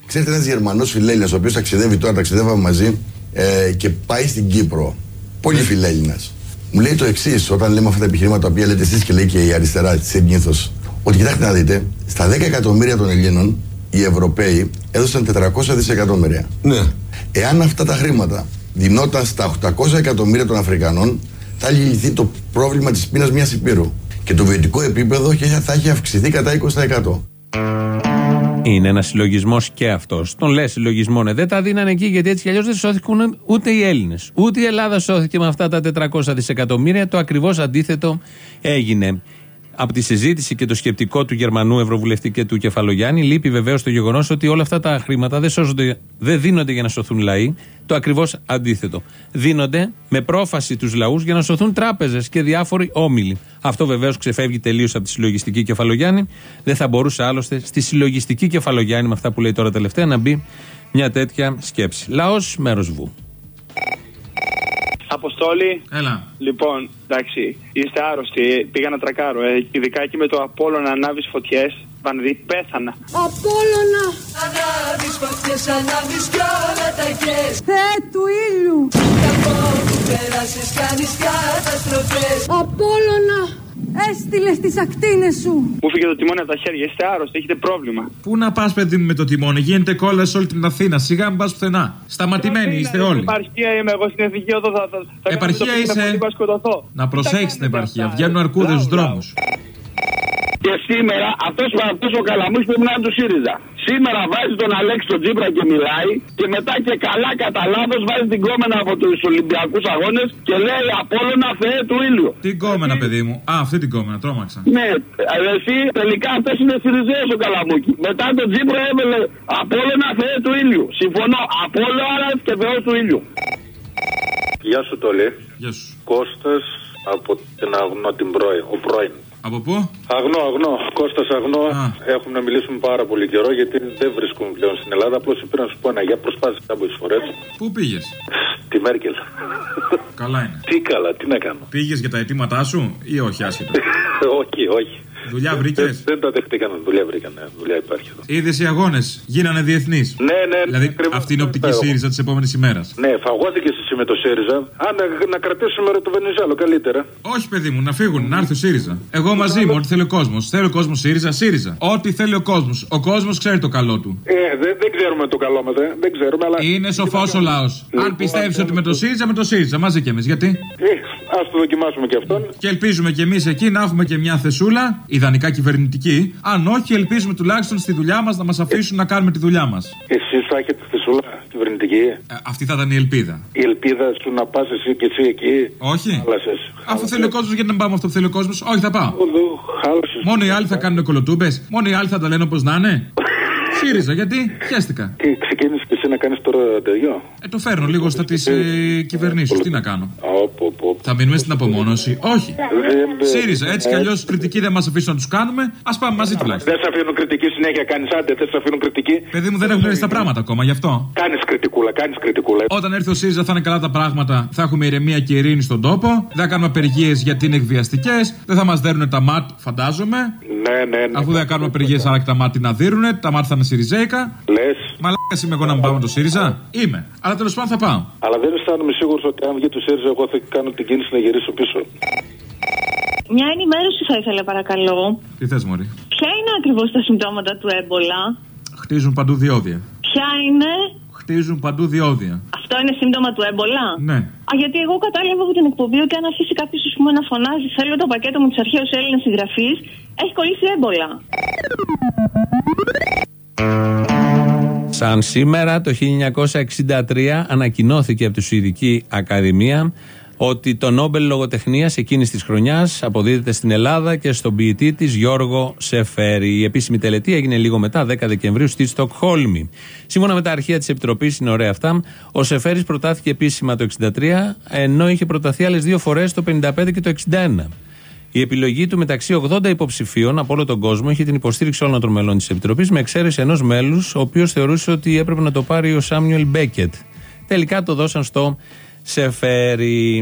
Ξέρετε, ένας Γερμανός φιλέλληνας, ο οποίος ταξιδεύαμε μαζί και πάει στην Κύπρο. Πολύ φιλέλληνας. Μου λέει το εξής, όταν λέμε αυτά τα επιχειρήματα τα οποία λέτε εσείς και λέει και η αριστερά συνήθως, ότι κοιτάξτε να δείτε, στα 10 εκατομμύρια των Ελλήνων, οι Ευρωπαίοι έδωσαν 400 δισεκατομμύρια. Ναι. Εάν αυτά τα χρήματα δινόταν στα 800 εκατομμύρια των Αφρικανών, θα είχε λυθεί το πρόβλημα της πείνας μιας υπήρου. Και το βιωτικό επίπεδο θα είχε αυξηθεί κατά 20%. Είναι ένας συλλογισμός και αυτός. Τον λέει συλλογισμό, ναι, δεν τα δίνανε εκεί γιατί έτσι κι αλλιώς δεν σώθηκαν ούτε οι Έλληνες. Ούτε η Ελλάδα σώθηκε με αυτά τα 400 δισεκατομμύρια. Το ακριβώς αντίθετο έγινε. Από τη συζήτηση και το σκεπτικό του Γερμανού Ευρωβουλευτή και του Κεφαλογιάννη, λείπει βεβαίως το γεγονός ότι όλα αυτά τα χρήματα δεν δίνονται για να σωθούν λαοί. Το ακριβώς αντίθετο. Δίνονται με πρόφαση τους λαούς για να σωθούν τράπεζες και διάφοροι όμιλοι. Αυτό βεβαίως ξεφεύγει τελείως από τη συλλογιστική Κεφαλογιάννη. Δεν θα μπορούσε άλλωστε στη συλλογιστική Κεφαλογιάννη, με αυτά που λέει τώρα τελευταία, να μπει μια τέτοια σκέψη. Λαός, μέρος βου. Αποστόλη. Έλα. Λοιπόν, εντάξει, είστε άρρωστοι. Πήγα να τρακάρω. Ειδικά εκεί με το Απόλλωνα ανάβεις φωτιές. Βανδί, πέθανα. Απόλλωνα. Ανάβεις φωτιές, ανάβεις κι όλα τα κες. Θεέ του ήλιου. Κακό που πέρασεις, κάνεις καταστροφές. Απόλλωνα. Έστειλες τις ακτίνες σου. Μου φύγε το τιμόνι από τα χέρια. Είστε άρρωστοι, έχετε πρόβλημα. Πού να πας, παιδί μου, με το τιμόνι? Γίνεται κόλλα σε όλη την Αθήνα. Σιγά μην πας πουθενά. Σταματημένοι είστε όλοι. Επαρχία είμαι εγώ, στην εθνική οδό θα επαρχία είσαι. Να προσέχεις την επαρχία. Βγαίνουν αρκούδες στους δρόμους. Και σήμερα αυτός ο Καλαμούκης πρέπει να είναι του ΣΥΡΙΖΑ. Σήμερα βάζει τον Αλέξη τον Τσίπρα και μιλάει και μετά και καλά κατά λάθος βάζει την κόμενα από τους Ολυμπιακούς Αγώνες και λέει Απόλλωνα Θεέ του ήλιου. Τι κόμενα, παιδί μου? Α, αυτή την κόμενα, τρόμαξα. Ναι, εσύ τελικά αυτός είναι ΣΥΡΙΖΑΙος ο Καλαμούκης. Μετά τον Τσίπρα έβαλε Απόλλωνα Θεέ του ήλιου. Συμφωνώ, Απόλλωνα και Θεός του ήλιου. Γεια σου Τόλι. Γεια σου. Κώστας από την Αγνό την πρώην. Από πού? Αγνό. Κώστας Αγνό. Έχουμε να μιλήσουμε πάρα πολύ καιρό γιατί δεν βρίσκουμε πλέον στην Ελλάδα. Απλώς πήρα να σου πω ένα γεια, προσπάθησα κάποιες φορές. Πού πήγες? Τη Μέρκελ. Καλά είναι. Τι καλά, τι να κάνω. Πήγες για τα αιτήματά σου ή όχι, άσχετο? όχι. Δουλειά βρήκες? Δεν τα δεχτήκαν, δουλειά βρήκαν. Δουλειά υπάρχει εδώ. Είδες οι αγώνες, γίνανε διεθνείς. Ναι. Δηλαδή αυτή είναι η οπτική ΣΥΡΙΖΑ της επόμενης ημέρας. Ναι, φαγώθηκες εσύ με το ΣΥΡΙΖΑ. Να κρατήσουμε το Βενιζέλο καλύτερα. Όχι, παιδί μου, να φύγουν, να έρθει ο ΣΥΡΙΖΑ. Εγώ μαζί μου, ό,τι θέλει ο κόσμος. Θέλει ο κόσμος ΣΥΡΙΖΑ. Ό,τι θέλει ο κόσμος. Ο κόσμος ξέρει το καλό του. Δεν ξέρουμε το καλό μας, δεν ξέρουμε, αλλά. Είναι σοφός ο λαός. Αν πιστεύεις ότι με το ΣΥΡΙΖΑ, μαζί και εμείς. Γιατί? Ας το δοκιμάσουμε και αυτόν. Και ελπίζουμε κι εμείς εκεί να έχουμε και μια θεσούλα, ιδανικά κυβερνητική. Αν όχι, ελπίζουμε τουλάχιστον στη δουλειά μας να μας αφήσουν να κάνουμε τη δουλειά μας. Εσείς θα έχετε θεσούλα κυβερνητική. Αυτή θα ήταν η ελπίδα. Η ελπίδα σου να πας εσύ και εσύ εκεί. Όχι. Αφού θέλει ο κόσμος, γιατί να πάμε αυτό που θέλει ο κόσμος? Όχι, θα πάω. Μόνο οι άλλοι θα κάνουν κολοτούμπες. Μόνο οι άλλοι θα τα λένε όπως να είναι. ΣΥΡΙΖΑ, γιατί? Χαίστηκα. Και ξεκίνησες και εσύ να κάνεις τώρα τέτοιο. Το φέρνω λίγο στα της κυβερνήσεως. Τι να κάνω? Θα μείνουμε στην απομόνωση? Όχι. ΣΥΡΙΖΑ, έτσι κι αλλιώς κριτική δεν μας αφήσουν να τους κάνουμε. Ας πάμε μαζί τουλάχιστον. Δεν σε αφήνουν κριτική συνέχεια, κάνεις άντε, δεν σε αφήνουν κριτική. Παιδί μου, δεν έχουν έρθει τα πράγματα ακόμα, γι' αυτό. Κάνεις κριτικούλα. Όταν έρθει ο ΣΥΡΙΖΑ θα είναι καλά τα πράγματα. Θα έχουμε ηρεμία και ειρήνη στον τόπο. Δεν θα κάνουμε απεργίες γιατί είναι εκβιαστικές. Δεν θα μας δέρουν τα ΜΑΤ, φαντάζομαι. Ναι. Αφού δεν θα κάνουμε απεργίες, άρα και τα ΜΑΤ να δίνουνε. Τα ΜΑΤ θα είναι ΣΥΡΙΖΑΙΚΑ. Λες. Μαλάκας είμαι εγώ να μην πάω με το ΣΥΡΙΖΑ? Είμαι. Αλλά τέλος πάντων θα πάω. Αλλά δεν αισθάνομαι σίγουρος ότι αν βγει το ΣΥΡΙΖΑ, εγώ θα κάνω την κίνηση να γυρίσω πίσω. Μια ενημέρωση θα ήθελα, παρακαλώ. Τι θες, μωρή? Ποια είναι ακριβώς τα συμπτώματα του έμπολα? Χτίζουν παντού διόδια. Ποια είναι? Χτίζουν παντού διόδια. Αυτό είναι σύμπτωμα του έμπολα? Ναι. Γιατί εγώ κατάλαβα από την εκπομπή ότι αν αρχίσει κάποιος να φωνάζει θέλω το πακέτο μου της αρχαίους Έλληνας συγγραφής, έχει κολλήσει έμπολα. Σαν σήμερα το 1963 ανακοινώθηκε από τη Σουηδική Ακαδημία ότι το Νόμπελ Λογοτεχνίας εκείνης της χρονιάς αποδίδεται στην Ελλάδα και στον ποιητή της Γιώργο Σεφέρη. Η επίσημη τελετή έγινε λίγο μετά, 10 Δεκεμβρίου, στη Στοκχόλμη. Σύμφωνα με τα αρχεία της Επιτροπής, είναι ωραία αυτά, ο Σεφέρης προτάθηκε επίσημα το 1963, ενώ είχε προταθεί άλλες 2 φορές το 1955 και το 1961. Η επιλογή του μεταξύ 80 υποψηφίων από όλο τον κόσμο είχε την υποστήριξη όλων των μελών της Επιτροπής, με εξαίρεση ενός μέλους, ο οποίος θεωρούσε ότι έπρεπε να το πάρει ο Σάμιουελ Μπέκετ. Τελικά το δώσαν στο Σεφέρη.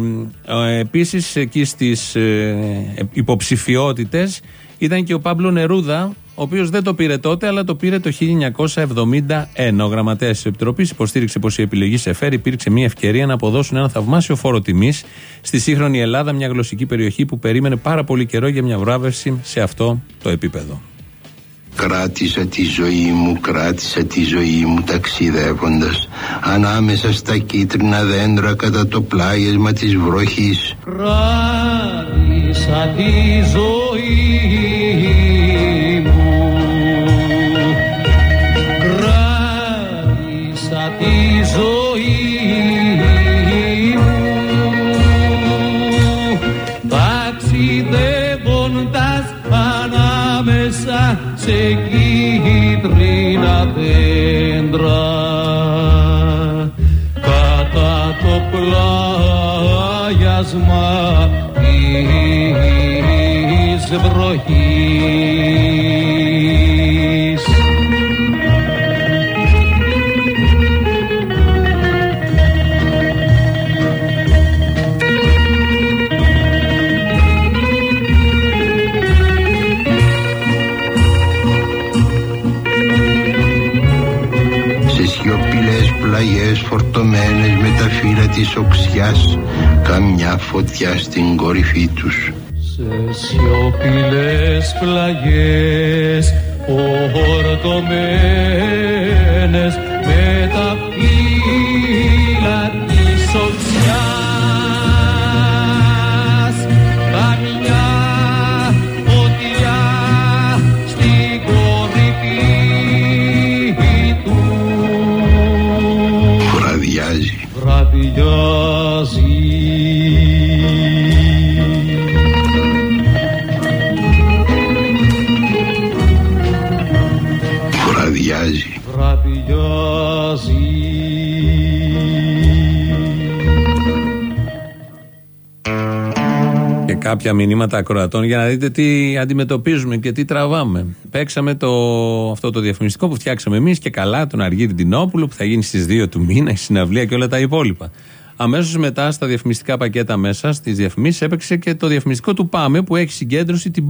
Επίσης, εκεί στις υποψηφιότητες ήταν και ο Πάμπλο Νερούδα, ο οποίος δεν το πήρε τότε, αλλά το πήρε το 1971. Ο γραμματέας της Επιτροπής υποστήριξε πως η επιλογή Σεφέρ υπήρξε μια ευκαιρία να αποδώσουν ένα θαυμάσιο φόρο τιμής στη σύγχρονη Ελλάδα, μια γλωσσική περιοχή που περίμενε πάρα πολύ καιρό για μια βράβευση σε αυτό το επίπεδο. Κράτησα τη ζωή μου ταξιδεύοντας ανάμεσα στα κίτρινα δέντρα κατά το πλάγισμα της βροχής. Κράτησα τη ζωή μου, κράτησα τη ζωή μου, ταξιδεύοντας ανάμεσα σε κίτρινα δέντρα κατά το πλάγιασμα της βροχής. Πλαγιές φορτωμένες με τα φύλλα της οξιάς, καμιά φωτιά στην κορυφή τους. Σε σιωπηλές πλαγιές φορτωμένες με τα φύλλα της οξιάς, καμιά φωτιά στην κορυφή. Βραδιάζει. Βραδιάζει. Βραδιάζει. Και κάποια μηνύματα ακροατών για να δείτε τι αντιμετωπίζουμε και τι τραβάμε. Παίξαμε αυτό το διαφημιστικό που φτιάξαμε εμείς και καλά, τον Αργύρη Ντινόπουλο, που θα γίνει στις 2 του μήνα, η συναυλία και όλα τα υπόλοιπα. Αμέσως μετά, στα διαφημιστικά πακέτα μέσα, στις διαφημίσεις, έπαιξε και το διαφημιστικό του Πάμε, που έχει συγκέντρωση την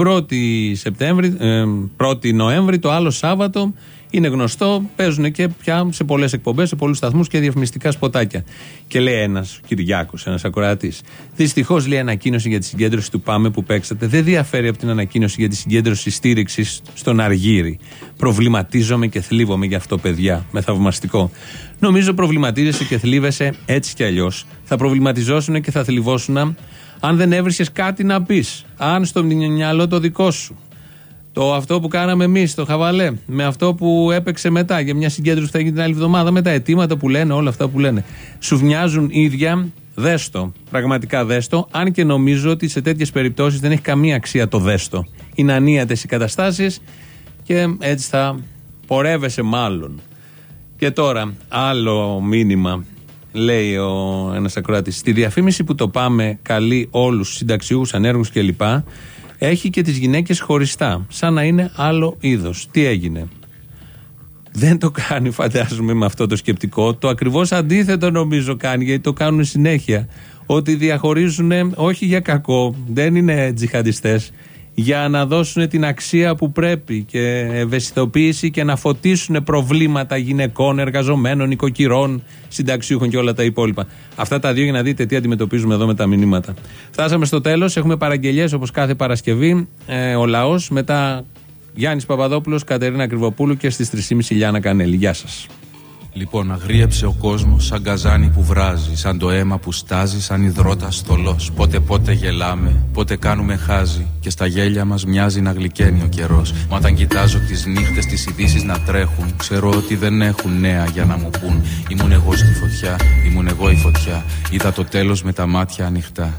1η Νοέμβρη, το άλλο Σάββατο. Είναι γνωστό, παίζουν και πια σε πολλές εκπομπές, σε πολλούς σταθμούς και διαφημιστικά σποτάκια. Και λέει ένας, ο Κυριάκος, ένας ακροατής, δυστυχώς, λέει, ανακοίνωση για τη συγκέντρωση του Πάμε που παίξατε δεν διαφέρει από την ανακοίνωση για τη συγκέντρωση στήριξης στον Αργύρη. Προβληματίζομαι και θλίβομαι γι' αυτό, παιδιά. Με θαυμαστικό. Νομίζω προβληματίζεσαι και θλίβεσαι έτσι κι αλλιώς. Θα προβληματιζόσουν και θα θλιβόσουν αν δεν έβρισκες κάτι να πεις. Αν στο μυαλό το δικό σου αυτό που κάναμε εμείς στο Χαβαλέ, με αυτό που έπαιξε μετά για μια συγκέντρωση που θα γίνει την άλλη εβδομάδα, με τα αιτήματα που λένε, όλα αυτά που λένε, σου μοιάζουν ίδια, δέστο. Πραγματικά δέστο. Αν και νομίζω ότι σε τέτοιες περιπτώσεις δεν έχει καμία αξία το δέστο. Είναι ανίατες οι καταστάσεις και έτσι θα πορεύεσαι μάλλον. Και τώρα, άλλο μήνυμα. Λέει ένας ακροατής, στη διαφήμιση που το Πάμε καλεί όλους τους συνταξιούχους, ανέργους κλπ. Έχει και τις γυναίκες χωριστά, σαν να είναι άλλο είδος. Τι έγινε? Δεν το κάνει, φαντάζομαι, με αυτό το σκεπτικό. Το ακριβώς αντίθετο νομίζω κάνει, γιατί το κάνουν συνέχεια. Ότι διαχωρίζουν όχι για κακό, δεν είναι τζιχαντιστές, για να δώσουν την αξία που πρέπει και ευαισθητοποίηση και να φωτίσουν προβλήματα γυναικών, εργαζομένων, οικοκυρών, συνταξιούχων και όλα τα υπόλοιπα. Αυτά τα δύο για να δείτε τι αντιμετωπίζουμε εδώ με τα μηνύματα. Φτάσαμε στο τέλος, έχουμε παραγγελίες όπως κάθε Παρασκευή. Ο λαός, μετά Γιάννης Παπαδόπουλος, Κατερίνα Κρυβοπούλου και στις 3.30 Λιάννα Κανέλη. Γεια σας. Λοιπόν, αγρίεψε ο κόσμος σαν καζάνι που βράζει, σαν το αίμα που στάζει, σαν υδρότας θολός. Πότε γελάμε, πότε κάνουμε χάζι και στα γέλια μας μοιάζει να γλυκαίνει ο καιρός. Μα όταν κοιτάζω τις νύχτες, τις ειδήσεις να τρέχουν, ξέρω ότι δεν έχουν νέα για να μου πούν. Ήμουν εγώ στη φωτιά, ήμουν εγώ η φωτιά. Είδα το τέλος με τα μάτια ανοιχτά.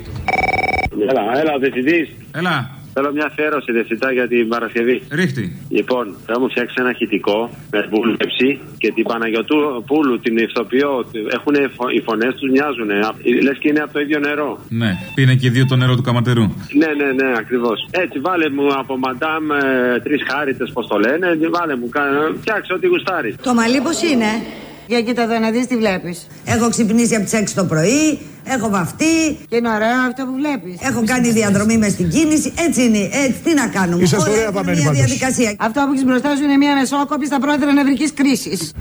Έλα, διευθυντής. Έλα. Θέλω μια αφιέρωση δευτικά για την Παρασκευή. Ρίχτη. Λοιπόν, θα μου φτιάξει ένα ηχητικό με βούλεψη και την Παναγιωτοπούλου, την ηθοποιώ. Οι φωνές τους μοιάζουν. Λες και είναι από το ίδιο νερό. Ναι, πίνε και οι δύο το νερό του Καματερού. Ναι, ακριβώς. Έτσι, βάλε μου από Μαντάμ 3 χάριτες, πώς το λένε. Βάλε μου, φτιάξε ό,τι γουστάρεις. Το μαλλί πώς είναι? Για κοίτα εδώ να δεις τι βλέπεις. Έχω ξυπνήσει από τις 6 το πρωί, έχω βαφτεί. Και είναι ωραίο αυτό που βλέπεις. Έχω κάνει διαδρομή μες στην κίνηση. Έτσι είναι, έτσι τι να κάνουμε. Είσαστε ωραία βαμμένοι πάντως. Διαδικασία. Αυτό που έχεις μπροστά σου είναι μια μεσόκοπη στα πρόεδρα νευρικής κρίσης.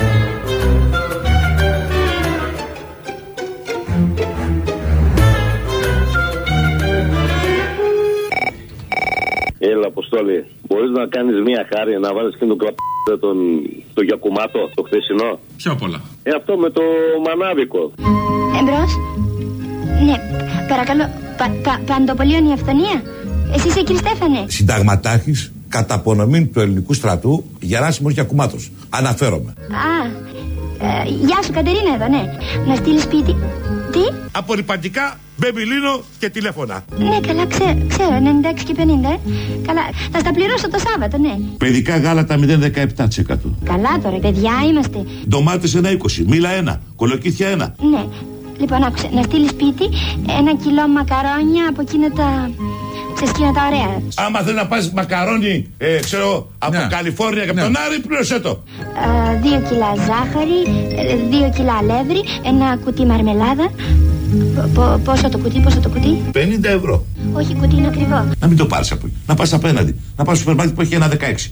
Έλα, Αποστόλη, μπορείς να κάνεις μια χάρη να βάλεις και τον το Γιακουμάτο, το χθεσινό. Ποιο απ' όλα? Αυτό με το μανάβικο. Εμπρός. Ναι, παρακαλώ. Παντοπολίων η αυθονία. Εσύ είσαι κύριε Στέφανε. Συνταγματάρχης κατά απονομή του ελληνικού στρατού Γεράσιμος Γιακουμάτος. Αναφέρομαι. Γεια σου Κατερίνα εδώ, ναι. Να στείλεις σπίτι. Τι? Απορριπαντικά, μπεμπιλίνο και τηλέφωνα. Ναι, καλά, ξέρω, 96 και 50. Καλά, θα στα πληρώσω το Σάββατο, ναι. Παιδικά γάλατα 0,17%. Καλά τώρα, παιδιά είμαστε. Ντομάτες 1,20, μήλα 1, κολοκύθια 1. Ναι, λοιπόν άκουσε, να στείλεις σπίτι 1 κιλό μακαρόνια από εκείνα τα... Ξέρεις εκείνα τα ωραία. Άμα θέλει να πας μακαρόνι, ξέρω, από Καλιφόρνια και από τον Άρη, πλήρωσέ το. 2 κιλά ζάχαρη, 2 κιλά αλεύρι, 1 κουτί μαρμελάδα. Πόσο το κουτί? 50 ευρώ. Όχι, κουτί είναι ακριβό. Να μην το πάρεις από εκεί. Να πας απέναντι. Να πας στο σούπερ μάρκετ που έχει 1,16.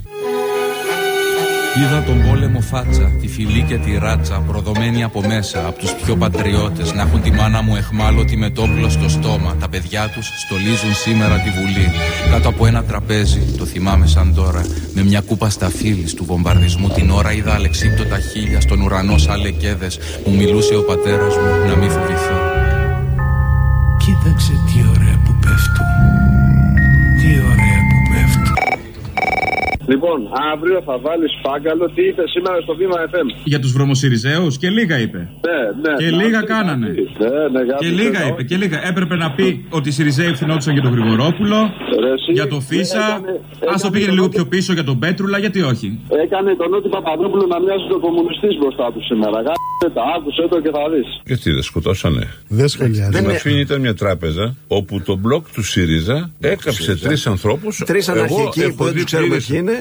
Είδα τον πόλεμο φάτσα, τη φυλή και τη ράτσα, προδομένη από μέσα, από τους πιο πατριώτες, να έχουν τη μάνα μου εχμάλωτη με τόπλο στο στόμα. Τα παιδιά τους στολίζουν σήμερα τη Βουλή. Κάτω από ένα τραπέζι, το θυμάμαι σαν τώρα, με μια κούπα σταφύλης του βομβαρδισμού την ώρα είδα αλεξίπτωτα χείλια στον ουρανό σαν λεκέδες. Μου μιλούσε ο πατέρας μου να μην φοβηθώ. Κοίταξε τι ωραία που πέφτουν. Τι ωραία που πέφτουν. Λοιπόν, αύριο θα βάλεις φάγκαλο. Τι είπε σήμερα στο Βήμα FM? Για τους βρωμοσυριζέους και λίγα είπε. Ναι. Και λίγα κάνανε. Και λίγα είπε. Και λίγα. Έπρεπε να πει ότι οι Συριζέοι ευθυνόντουσαν για τον Γρηγορόπουλο, για το Φίσα. Ας το πήγαινε λίγο πιο πίσω για τον Πέτρουλα, γιατί όχι. Έκανε τον Νότι Παπαδόπουλο να μοιάζει τον κομμουνιστής μπροστά του σήμερα. Τα άκουσε το και θα δεις. Γιατί δεν σκοτώσανε? Δεν σχολιάζει. Στην Αφήνη ήταν μια τράπεζα όπου το μπλοκ του ΣΥΡΙΖΑ έκαψε 3 ανθρώπους. 3 αναρχικοί που δεν τους ξέρουμε ποιοι είναι.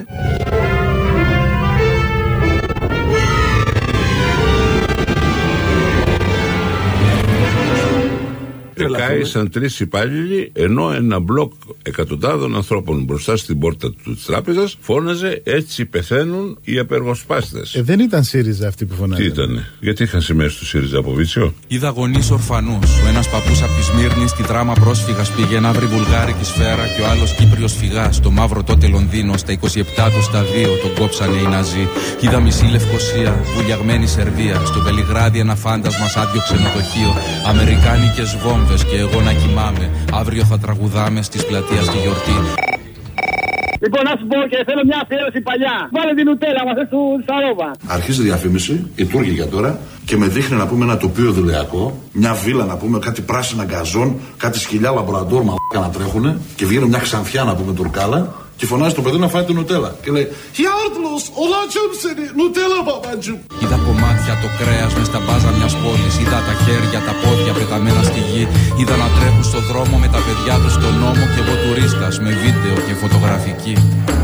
Κάησαν 3 υπάλληλοι, ενώ ένα μπλοκ εκατοντάδων ανθρώπων μπροστά στην πόρτα της τράπεζας φώναζε «Έτσι πεθαίνουν οι απεργοσπάστες». Δεν ήταν ΣΥΡΙΖΑ αυτοί που φωνάζαν. Τι ήτανε? Γιατί είχαν σημαίες του ΣΥΡΙΖΑ από Βίτσιο? Είδα γονείς ορφανούς. Ο ένας παππούς από τη Σμύρνη στη δράμα πρόσφυγας πήγε να βρει βουλγάρικη σφαίρα και ο άλλος Κύπριος φυγάς. Στο μαύρο τότε Λονδίνο, στα 27 του στα 2 τον κόψανε οι Ναζί. Είδα μισή Λευκοσία, βουλιαγμένη Σερβία. Στο Βελιγράδι ένα φάντασμα σαν άδειο ξενοδοχείο. Αμερικάνικες βόμβες και εγώ να κοιμάμαι. Αύριο θα τραγουδάμε στις πλατείες στη γιορτή. Λοιπόν, να σου πω και θέλω μια αφιέρωση παλιά. Βάλε την νουτέλα μας του Σαρόβα. Αρχίζει διαφήμιση, η Τούρκη για τώρα, και με δείχνει να πούμε ένα τοπίο δουλειακό, μια βίλα να πούμε, κάτι πράσινα γκαζόν, κάτι σκυλιά λαμπραντόρ μαλάκα να τρέχουνε, και βγαίνει μια ξανθιά να πούμε τουρκάλα, και φωνάζει το παιδί να φάει την νουτέλα. Και λέει «Γιάρτλος, όλα τσέμψενε, νουτέλα παπάντζου». Είδα κομμάτια το κρέας μες στα μπάζα μιας πόλης. Είδα τα χέρια, τα πόδια πεταμένα στη γη. Είδα να τρέχουν στο δρόμο με τα παιδιά τους στον νόμο. Και εγώ τουρίστας με βίντεο και φωτογραφική.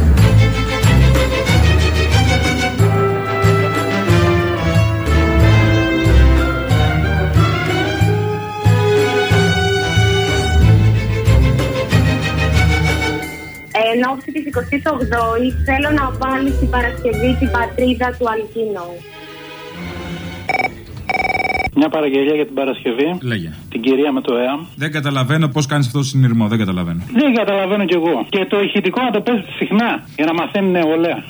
Εν ώψη της 28ης θέλω να βάλει στην Παρασκευή την πατρίδα του Αλκίνο. Μια παραγγελία για την Παρασκευή. Λέγε. Την κυρία με το ΕΑΜ. Δεν καταλαβαίνω πώς κάνεις αυτό το συνειρμό. Δεν καταλαβαίνω. Δεν καταλαβαίνω κι εγώ. Και το ηχητικό να το παίζετε συχνά για να μαθαίνουν νεολαία.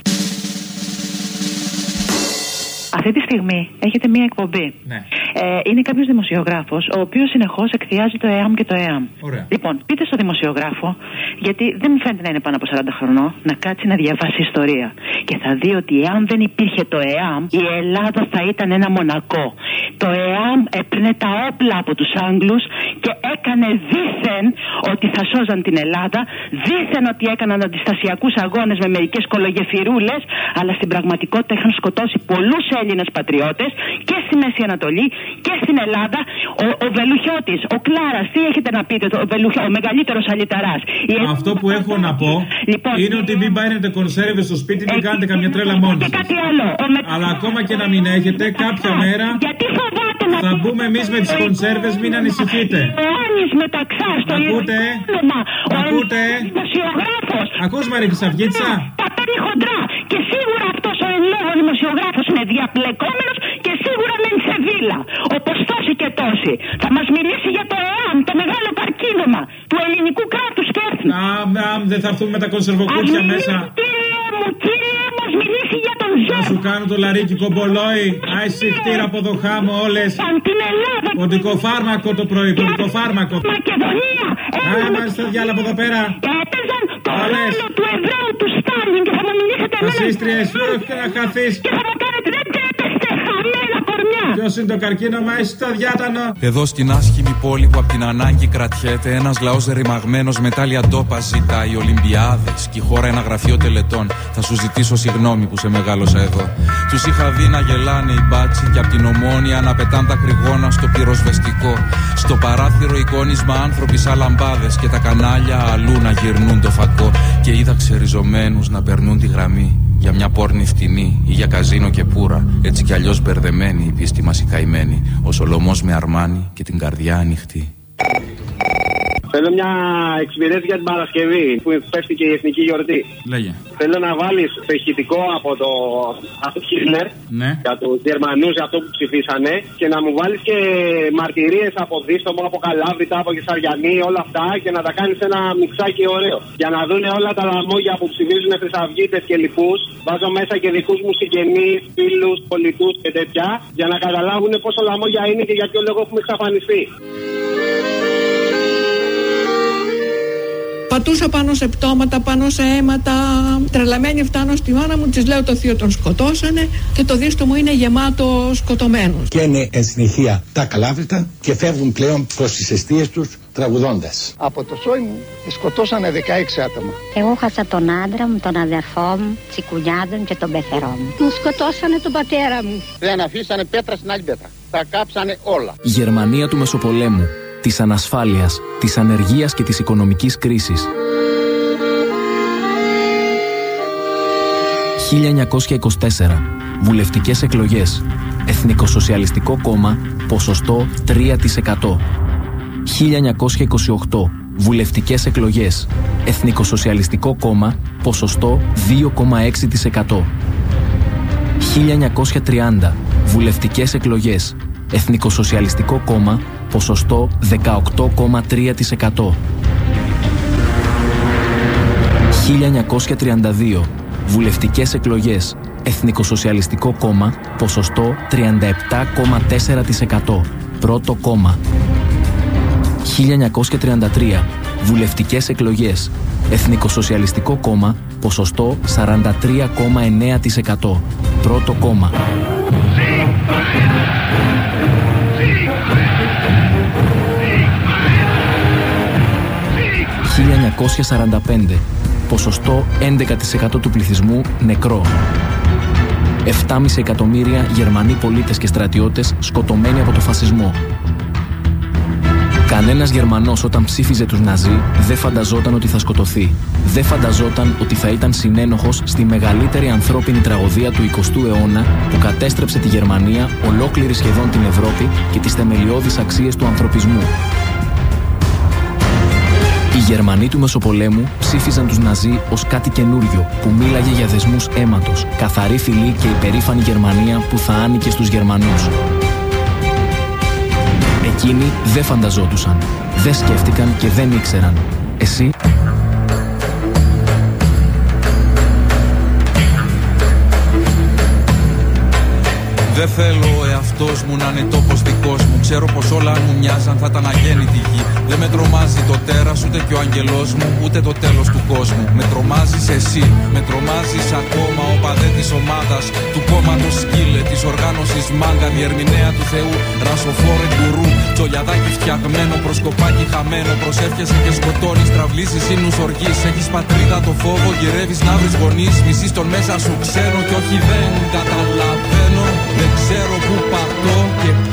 Αυτή τη στιγμή έχετε μία εκπομπή. Ναι. Είναι κάποιος δημοσιογράφος, ο οποίος συνεχώς εκθιάζει το ΕΑΜ και το ΕΑΜ. Ωραία. Λοιπόν, πείτε στο δημοσιογράφο, γιατί δεν μου φαίνεται να είναι πάνω από 40 χρονών, να κάτσει να διαβάσει ιστορία. Και θα δει ότι εάν δεν υπήρχε το ΕΑΜ, η Ελλάδα θα ήταν ένα Μονακό. το ΕΑΜ έπαιρνε τα όπλα από τους Άγγλους και έκανε δήθεν ότι θα σώζαν την Ελλάδα, δήθεν ότι έκαναν αντιστασιακούς αγώνες με μερικές κολογεφυρούλες, αλλά στην πραγματικότητα είχαν σκοτώσει πολλούς Έλληνες πατριώτες και στη Μέση Ανατολή και στην Ελλάδα. Ο Βελουχιώτης, ο Κλάρας, τι έχετε να πείτε, ο μεγαλύτερος αλυταράς. Αυτό που έχω να πω είναι ότι μην πάρετε κονσέρβες στο σπίτι, μην κάνετε καμιά τρέλα μόνοι σας. Αλλά ακόμα και να μην έχετε, κάποια μέρα θα μπούμε εμείς με τις κονσέρβες, μην ανησυχείτε. Ακούτε? Ακούς Μαρία Χρυσαυγίτσα? Τα παίρνει χοντρά και σίγουρα αυτός ο εν λόγω δημοσιογράφος είναι διαπλεκόμενος και σίγουρα με σεβίλα. Όπως τόσοι και τόσοι. Θα μας μιλήσει για το ΕΑΜ, το μεγάλο καρκίνωμα του ελληνικού κράτους και έθνου. Δεν θα έρθουμε με τα κονσερβοκούτια μέσα. Κύριε μου, μιλήσει για τον Ζέμπ. Θα σου κάνω το λαρίκι κομπολόι. Άισι χτύρα από το χάμο όλες. Ποντικό φάρμακο το πρωί, ποντικό φάρμακο. Μακεδονία. Άμα στα διάλα από εδώ πέρα. Έπαιζαν το ρόλο του Εβραίου του Στάλιν και θα μου μιλήσετε εμένα. Φασίστριες, να χαθείς. Και θα μου κάνετε, δεν τρέπεστε, χαμένα κορμιά. Ποιος είναι το καρκίνωμα, εσύ το διάτανο. Εδώ στην άσχημη πόλη που απ' την ανάγκη κρατιέται, ένας λαός ρημαγμένος με τάλια ντόπα ζητάει Ολυμπιάδες και η χώρα ένα γραφείο τελετών. Θα σου ζητήσω συγγνώμη που σε μεγάλωσα εδώ. Τους είχα δει να γελάνε οι μπάτσι και απ' την Ομόνια να πετάν τα κρυγόνα στο πυροσβεστικό. Στο παράθυρο εικόνισμα άνθρωποι σαν λαμπάδες και τα κανάλια αλλού να γυρνούν το φακό. Και είδα ξεριζωμένους να περνούν τη γραμμή για μια πόρνη φτηνή ή για καζίνο και πουρα. Έτσι κι αλλιώς μπερδεμένη η πίστη μας η καημένη. Ο Σολομός με Αρμάνι και την καρδιά ανοιχτή. Θέλω μια εξυπηρέτηση για την Παρασκευή που πέφτει και η εθνική γιορτή. Λέγε. Θέλω να βάλεις το ηχητικό από το Χίτλερ για τους Γερμανούς για αυτό που ψηφίσανε και να μου βάλεις και μαρτυρίες από Δίστομο, από Καλάβρητα, από Κεσαριανή, όλα αυτά και να τα κάνεις ένα μιξάκι ωραίο. Για να δουν όλα τα λαμόγια που ψηφίζουν χρυσαυγίτες και λοιπούς. Βάζω μέσα και δικούς μου συγγενείς, φίλους, πολιτούς και τέτοια για να καταλάβουν πόσο λαμόγια είναι και για ποιο λόγο έχουμε εξαφανιστεί. Πατούσα πάνω σε πτώματα, πάνω σε αίματα. Τρελαμένη φτάνω στη μάνα μου, της λέω το θείο τον σκοτώσανε και το δίστο μου είναι γεμάτο σκοτωμένους. Και είναι εν συνεχεία τα Καλάβρητα και φεύγουν πλέον προς τις εστίες τους τραγουδώντας. Από το σόι μου σκοτώσανε 16 άτομα. Εγώ χάσα τον άντρα μου, τον αδερφό μου, τσικουνιάδων και τον πεθερό μου. Μου σκοτώσανε τον πατέρα μου. Δεν αφήσανε πέτρα στην άλλη πέτρα. Τα κάψανε όλα. Γερμανία του Μεσοπολέμου, της ανασφάλειας, της ανεργίας και της οικονομικής κρίσης. 1924. Βουλευτικές εκλογές. Εθνικοσοσιαλιστικό κόμμα, ποσοστό 3%. 1928. Βουλευτικές εκλογές. Εθνικοσοσιαλιστικό κόμμα, ποσοστό 2,6%. 1930. Βουλευτικές εκλογές. Εθνικοσοσιαλιστικό κόμμα, ποσοστό 18,3%. 1932. Βουλευτικές εκλογές. Εθνικοσοσιαλιστικό κόμμα, ποσοστό 37,4%. Πρώτο κόμμα. 1933. Βουλευτικές εκλογές. Εθνικοσοσιαλιστικό κόμμα, ποσοστό 43,9%. Πρώτο κόμμα. 1945. Ποσοστό 11% του πληθυσμού νεκρό. 7,5 εκατομμύρια Γερμανοί πολίτες και στρατιώτες σκοτωμένοι από το φασισμό. Κανένας Γερμανός όταν ψήφιζε τους Ναζί δεν φανταζόταν ότι θα σκοτωθεί. Δεν φανταζόταν ότι θα ήταν συνένοχος στη μεγαλύτερη ανθρώπινη τραγωδία του 20ου αιώνα που κατέστρεψε τη Γερμανία, ολόκληρη σχεδόν την Ευρώπη και τις θεμελιώδεις αξίες του ανθρωπισμού. Οι Γερμανοί του Μεσοπολέμου ψήφιζαν τους Ναζί ως κάτι καινούριο που μίλαγε για δεσμούς αίματος, καθαρή φυλή και υπερήφανη Γερμανία που θα άνοικε στους Γερμανούς. Εκείνοι δεν φανταζόντουσαν, δεν σκέφτηκαν και δεν ήξεραν. Εσύ... Δεν θέλω ο εαυτός μου να είναι τόπος δικός μου. Ξέρω πως όλα αν μου μοιάζαν θα ήταν αγέννητη γη. Δεν με τρομάζει το τέρας, ούτε και ο αγγελός μου, ούτε το τέλος του κόσμου. Με τρομάζεις εσύ, με τρομάζεις ακόμα ο παδέ της ομάδας, του κόμματος σκύλε, της οργάνωσης μάγκα, διερμηνέα του Θεού, ρασοφόρε γκουρού. Τσολιαδάκι φτιαγμένο, προσκοπάκι χαμένο, προσεύχεσαι και σκοτώνεις, τραυλίζεις ίνους οργής. Έχεις πατρίδα το φόβο, γυρεύεις να βρεις γονείς, μισείς τον μέσα σου ξένο κι όχι δεν καταλαβαίνω. Δεν ξέρω που πατώ και